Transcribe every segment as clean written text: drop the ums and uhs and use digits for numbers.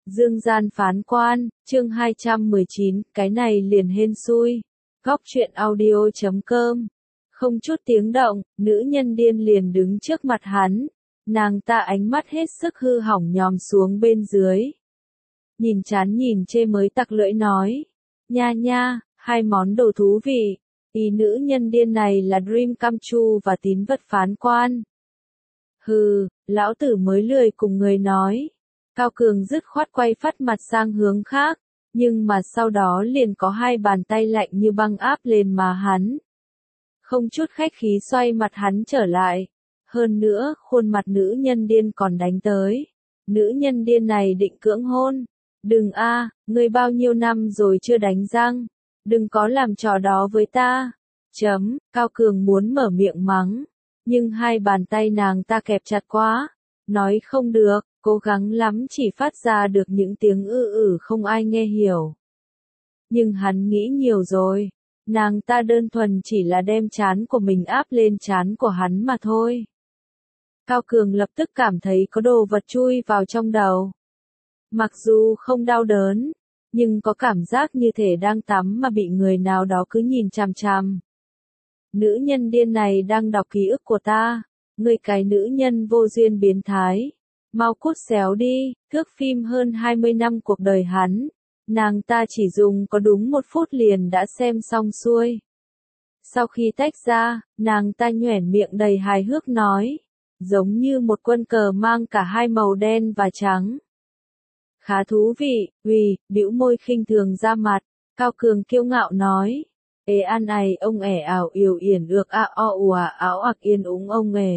Dương gian phán quan, chương 219, cái này liền hên xui. Góc truyện audio.com. Không chút tiếng động, nữ nhân điên liền đứng trước mặt hắn. Nàng ta ánh mắt hết sức hư hỏng nhòm xuống bên dưới. Nhìn chán nhìn chê mới tặc lưỡi nói. Nha nha, hai món đồ thú vị. Ý nữ nhân điên này là Dream Come True và tín vật phán quan. Hừ, lão tử mới lười cùng người nói. Cao Cường dứt khoát quay phát mặt sang hướng khác, nhưng mà sau đó liền có hai bàn tay lạnh như băng áp lên má hắn. Không chút khách khí xoay mặt hắn trở lại. Hơn nữa, khuôn mặt nữ nhân điên còn đánh tới. Nữ nhân điên này định cưỡng hôn. Đừng ngươi bao nhiêu năm rồi chưa đánh răng. Đừng có làm trò đó với ta. Cao Cường muốn mở miệng mắng. Nhưng hai bàn tay nàng ta kẹp chặt quá. Nói không được, cố gắng lắm chỉ phát ra được những tiếng không ai nghe hiểu. Nhưng hắn nghĩ nhiều rồi. Nàng ta đơn thuần chỉ là đem trán của mình áp lên trán của hắn mà thôi. Cao Cường lập tức cảm thấy có đồ vật chui vào trong đầu. Mặc dù không đau đớn, nhưng có cảm giác như thể đang tắm mà bị người nào đó cứ nhìn chằm chằm. Nữ nhân điên này đang đọc ký ức của ta. Ngươi cái nữ nhân vô duyên biến thái. Mau cút xéo đi, thước phim hơn 20 năm cuộc đời hắn. Nàng ta chỉ dùng có đúng 1 phút liền đã xem xong xuôi. Sau khi tách ra, nàng ta nhoẻn miệng đầy hài hước nói. Giống như một quân cờ mang cả hai màu đen và trắng. Khá thú vị, bĩu môi khinh thường ra mặt. Cao Cường kiêu ngạo nói. Ê an này ông ẻ ảo yểu yển ược o ùa áo ạc yên úng ông ẻ.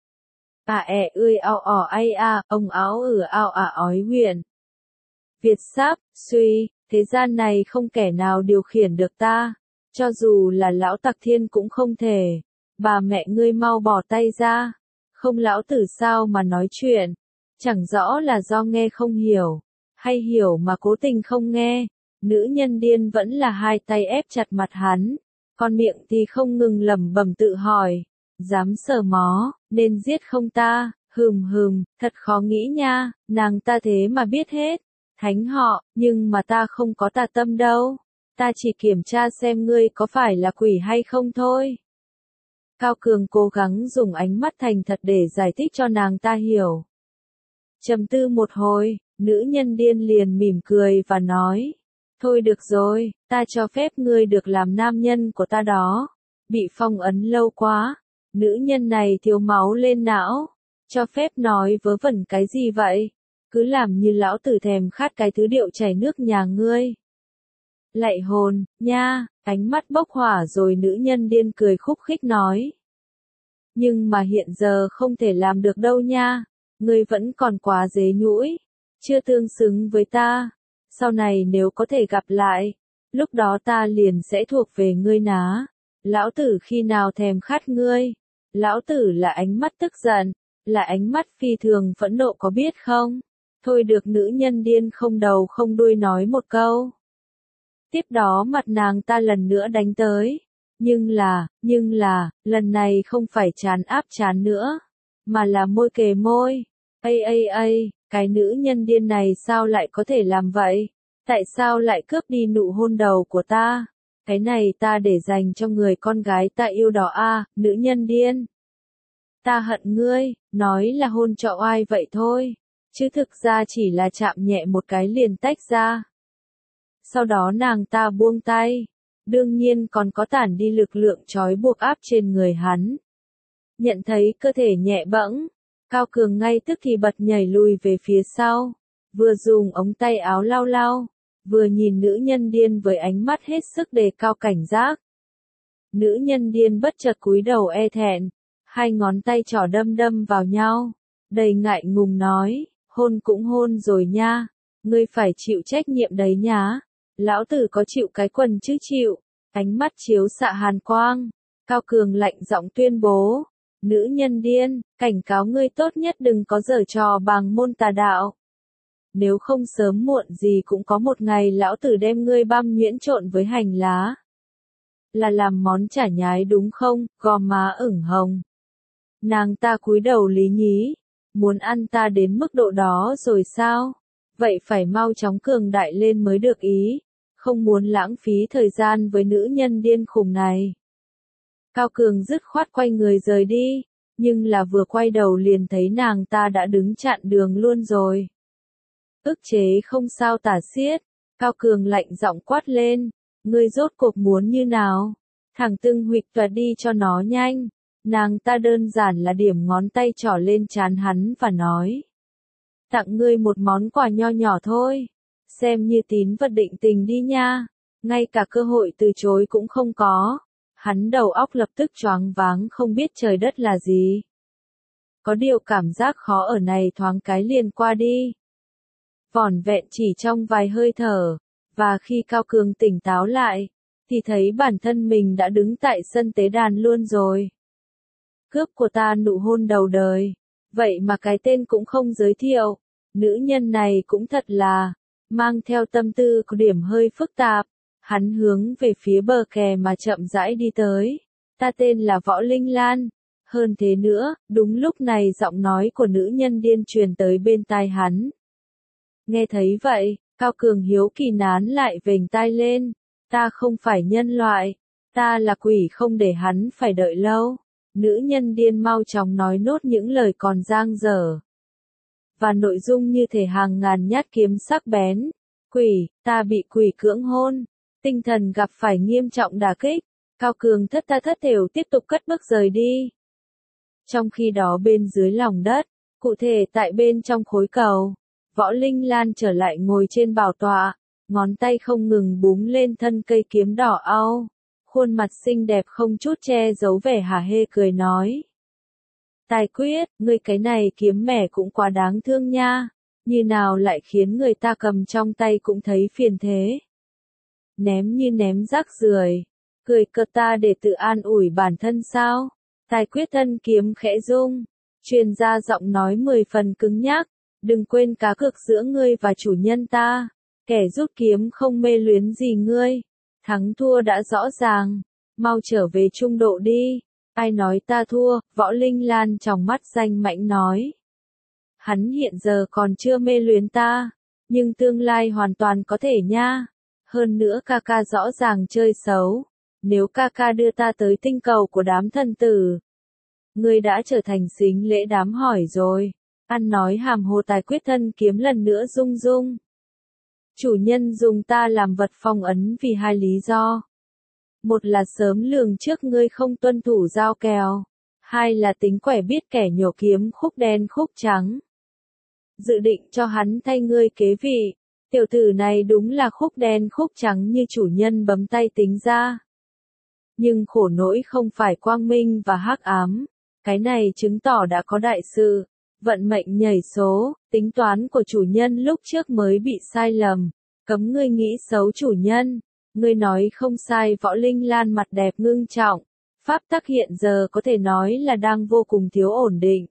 Ươi ao ỏ ai ông áo ao ói huyện. Việt sáp, suy, thế gian này không kẻ nào điều khiển được ta. Cho dù là lão tặc thiên cũng không thể. Bà mẹ ngươi mau bỏ tay ra. Không lão tử sao mà nói chuyện. Chẳng rõ là do nghe không hiểu. Hay hiểu mà cố tình không nghe. Nữ nhân điên vẫn là hai tay ép chặt mặt hắn. Còn miệng thì không ngừng lẩm bẩm tự hỏi. Dám sờ mó, nên giết không ta, thật khó nghĩ nha, nàng ta thế mà biết hết. Thánh họ, nhưng mà ta không có tà tâm đâu. Ta chỉ kiểm tra xem ngươi có phải là quỷ hay không thôi. Cao Cường cố gắng dùng ánh mắt thành thật để giải thích cho nàng ta hiểu. Trầm tư một hồi, nữ nhân điên liền mỉm cười và nói. Thôi được rồi, ta cho phép ngươi được làm nam nhân của ta đó. Bị phong ấn lâu quá. Nữ nhân này thiếu máu lên não. Cho phép nói vớ vẩn cái gì vậy? Cứ làm như lão tử thèm khát cái thứ điệu chảy nước nhà ngươi. Lạy hồn, nha, ánh mắt bốc hỏa rồi nữ nhân điên cười khúc khích nói. Nhưng mà hiện giờ không thể làm được đâu nha. Ngươi vẫn còn quá dế nhũi. Chưa tương xứng với ta. Sau này nếu có thể gặp lại, lúc đó ta liền sẽ thuộc về ngươi ná. Lão tử khi nào thèm khát ngươi. Lão tử là ánh mắt tức giận, là ánh mắt phi thường phẫn nộ có biết không? Thôi được nữ nhân điên không đầu không đuôi nói một câu. Tiếp đó mặt nàng ta lần nữa đánh tới. Nhưng là, lần này không phải trán áp trán nữa, mà là môi kề môi. Cái nữ nhân điên này sao lại có thể làm vậy? Tại sao lại cướp đi nụ hôn đầu của ta? Cái này ta để dành cho người con gái ta yêu đó nữ nhân điên. Ta hận ngươi, nói là hôn cho oai vậy thôi, chứ thực ra chỉ là chạm nhẹ một cái liền tách ra. Sau đó nàng ta buông tay, đương nhiên còn có tản đi lực lượng trói buộc áp trên người hắn. Nhận thấy cơ thể nhẹ bẫng, Cao Cường ngay tức thì bật nhảy lùi về phía sau, vừa dùng ống tay áo lau, vừa nhìn nữ nhân điên với ánh mắt hết sức đề cao cảnh giác. Nữ nhân điên bất chợt cúi đầu e thẹn, hai ngón tay trỏ đâm vào nhau, đầy ngại ngùng nói, hôn cũng hôn rồi nha, ngươi phải chịu trách nhiệm đấy nhá. Lão tử có chịu cái quần chứ chịu. Ánh mắt chiếu xạ hàn quang, Cao Cường lạnh giọng tuyên bố. Nữ nhân điên, cảnh cáo ngươi tốt nhất đừng có giở trò bằng môn tà đạo. Nếu không sớm muộn gì cũng có một ngày lão tử đem ngươi băm nhuyễn trộn với hành lá. Là làm món chả nhái đúng không, gò má ửng hồng. Nàng ta cúi đầu lý nhí. Muốn ăn ta đến mức độ đó rồi sao? vậy phải mau chóng cường đại lên mới được ý, không muốn lãng phí thời gian với nữ nhân điên khùng này. Cao Cường dứt khoát quay người rời đi, nhưng là vừa quay đầu liền thấy nàng ta đã đứng chặn đường luôn rồi. Ức chế không sao tả xiết, Cao Cường lạnh giọng quát lên, ngươi rốt cuộc muốn như nào? Thẳng tưng huỵch và đi cho nó nhanh. Nàng ta đơn giản là điểm ngón tay trỏ lên trán hắn và nói. Tặng ngươi một món quà nho nhỏ thôi, xem như tín vật định tình đi nha, ngay cả cơ hội từ chối cũng không có. Hắn đầu óc lập tức choáng váng không biết trời đất là gì. Có điều cảm giác khó ở này thoáng cái liền qua đi. Vỏn vẹn chỉ trong vài hơi thở, và khi Cao Cường tỉnh táo lại, thì thấy bản thân mình đã đứng tại sân tế đàn luôn rồi. Cướp của ta nụ hôn đầu đời, vậy mà cái tên cũng không giới thiệu, nữ nhân này cũng thật là, mang theo tâm tư có điểm hơi phức tạp. Hắn hướng về phía bờ kè mà chậm rãi đi tới. Ta tên là Võ Linh Lan. Hơn thế nữa, đúng lúc này giọng nói của nữ nhân điên truyền tới bên tai hắn. Nghe thấy vậy, Cao Cường hiếu kỳ nán lại vểnh tai lên. Ta không phải nhân loại, ta là quỷ, không để hắn phải đợi lâu. Nữ nhân điên mau chóng nói nốt những lời còn dang dở. Và nội dung như thể hàng ngàn nhát kiếm sắc bén. Quỷ, ta bị quỷ cưỡng hôn. Tinh thần gặp phải nghiêm trọng đả kích, Cao Cường thất thểu tiếp tục cất bước rời đi. Trong khi đó bên dưới lòng đất, cụ thể tại bên trong khối cầu, Võ Linh Lan trở lại ngồi trên bảo tọa, ngón tay không ngừng búng lên thân cây kiếm đỏ au, khuôn mặt xinh đẹp không chút che giấu vẻ hả hê cười nói. Tài Quyết, ngươi cái này kiếm mẻ cũng quá đáng thương nha, như nào lại khiến người ta cầm trong tay cũng thấy phiền thế. Ném như ném rác rưởi, cười cợt ta để tự an ủi bản thân sao? Tài Quyết thân kiếm khẽ rung, truyền ra giọng nói 10 phần cứng nhắc, đừng quên cá cược giữa ngươi và chủ nhân ta, kẻ rút kiếm không mê luyến gì ngươi, thắng thua đã rõ ràng, mau trở về trung độ đi. Ai nói ta thua? Võ Linh Lan trong mắt danh mãnh nói. Hắn hiện giờ còn chưa mê luyến ta, nhưng tương lai hoàn toàn có thể nha. Hơn nữa ca ca rõ ràng chơi xấu, nếu ca ca đưa ta tới tinh cầu của đám thần tử, ngươi đã trở thành sính lễ đám hỏi rồi. Ăn nói hàm hồ. Tài Quyết thân kiếm lần nữa rung rung. Chủ nhân dùng ta làm vật phong ấn vì hai lý do. Một là sớm lường trước ngươi không tuân thủ giao kèo, hai là tính quẻ biết kẻ nhổ kiếm khúc đen khúc trắng. Dự định cho hắn thay ngươi kế vị. Tiểu tử này đúng là khúc đen khúc trắng như chủ nhân bấm tay tính ra. Nhưng khổ nỗi không phải quang minh và hắc ám. Cái này chứng tỏ đã có đại sự. Vận mệnh nhảy số, tính toán của chủ nhân lúc trước mới bị sai lầm. Cấm ngươi nghĩ xấu chủ nhân. Ngươi nói không sai. Võ Linh Lan mặt đẹp ngưng trọng. Pháp tắc hiện giờ có thể nói là đang vô cùng thiếu ổn định.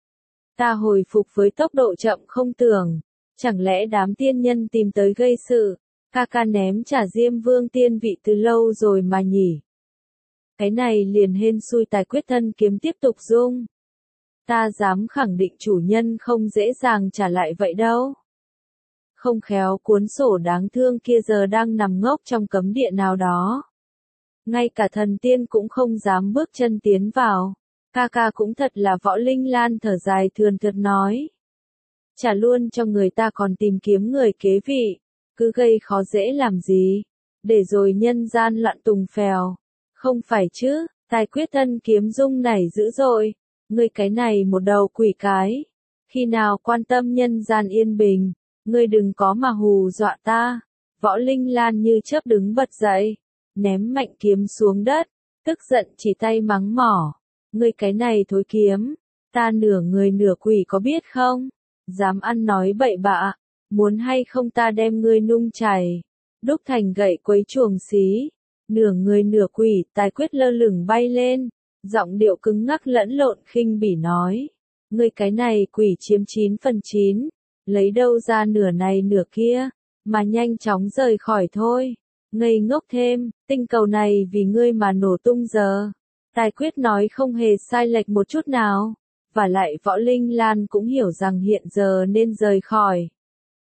Ta hồi phục với tốc độ chậm không tưởng. Chẳng lẽ đám tiên nhân tìm tới gây sự, ca ca ném trả Diêm Vương tiên vị từ lâu rồi mà nhỉ? Cái này liền hên xui. Tài Quyết thân kiếm tiếp tục rung. Ta dám khẳng định chủ nhân không dễ dàng trả lại vậy đâu. Không khéo cuốn sổ đáng thương kia giờ đang nằm ngốc trong cấm địa nào đó. Ngay cả thần tiên cũng không dám bước chân tiến vào. Ca ca cũng thật là. Võ Linh Lan thở dài thườn thượt nói. Trả luôn cho người ta còn tìm kiếm người kế vị, cứ gây khó dễ làm gì, để rồi nhân gian loạn tùng phèo. Không phải chứ? Tài Quyết thân kiếm rung nảy dữ dội. Ngươi cái này một đầu quỷ cái, khi nào quan tâm nhân gian yên bình, ngươi đừng có mà hù dọa ta. Võ Linh Lan như chớp đứng bật dậy, ném mạnh kiếm xuống đất, tức giận chỉ tay mắng mỏ. Ngươi cái này thối kiếm, ta nửa người nửa quỷ có biết không? Dám ăn nói bậy bạ, muốn hay không ta đem ngươi nung chảy, đúc thành gậy quấy chuồng xí. Nửa người nửa quỷ. Tài Quyết lơ lửng bay lên, giọng điệu cứng ngắc lẫn lộn khinh bỉ nói. Ngươi cái này quỷ chiếm 9/9, lấy đâu ra nửa này nửa kia, mà nhanh chóng rời khỏi thôi. Ngây ngốc thêm, tinh cầu này vì ngươi mà nổ tung giờ. Tài Quyết nói không hề sai lệch một chút nào. Và lại Võ Linh Lan cũng hiểu rằng hiện giờ nên rời khỏi.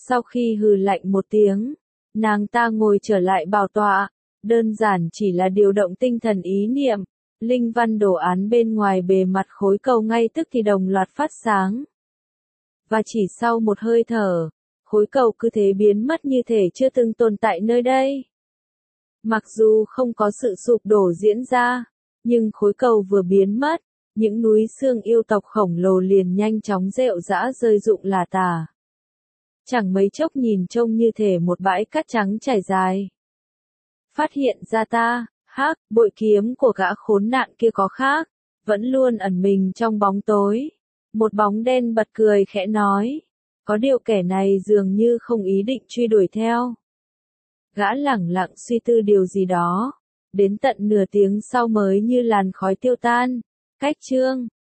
Sau khi hừ lạnh một tiếng, nàng ta ngồi trở lại bảo tọa, đơn giản chỉ là điều động tinh thần ý niệm, linh văn đồ án bên ngoài bề mặt khối cầu ngay tức thì đồng loạt phát sáng. Và chỉ sau một hơi thở, khối cầu cứ thế biến mất như thể chưa từng tồn tại nơi đây. Mặc dù không có sự sụp đổ diễn ra, nhưng khối cầu vừa biến mất, những núi xương yêu tộc khổng lồ liền nhanh chóng rệu rã rơi rụng lả tả. Chẳng mấy chốc nhìn trông như thể một bãi cát trắng trải dài. Phát hiện ra ta, hắc, bội kiếm của gã khốn nạn kia có khác, vẫn luôn ẩn mình trong bóng tối. Một bóng đen bật cười khẽ nói, có điều kẻ này dường như không ý định truy đuổi theo. Gã lẳng lặng suy tư điều gì đó, đến tận nửa tiếng sau mới như làn khói tiêu tan. Cách chương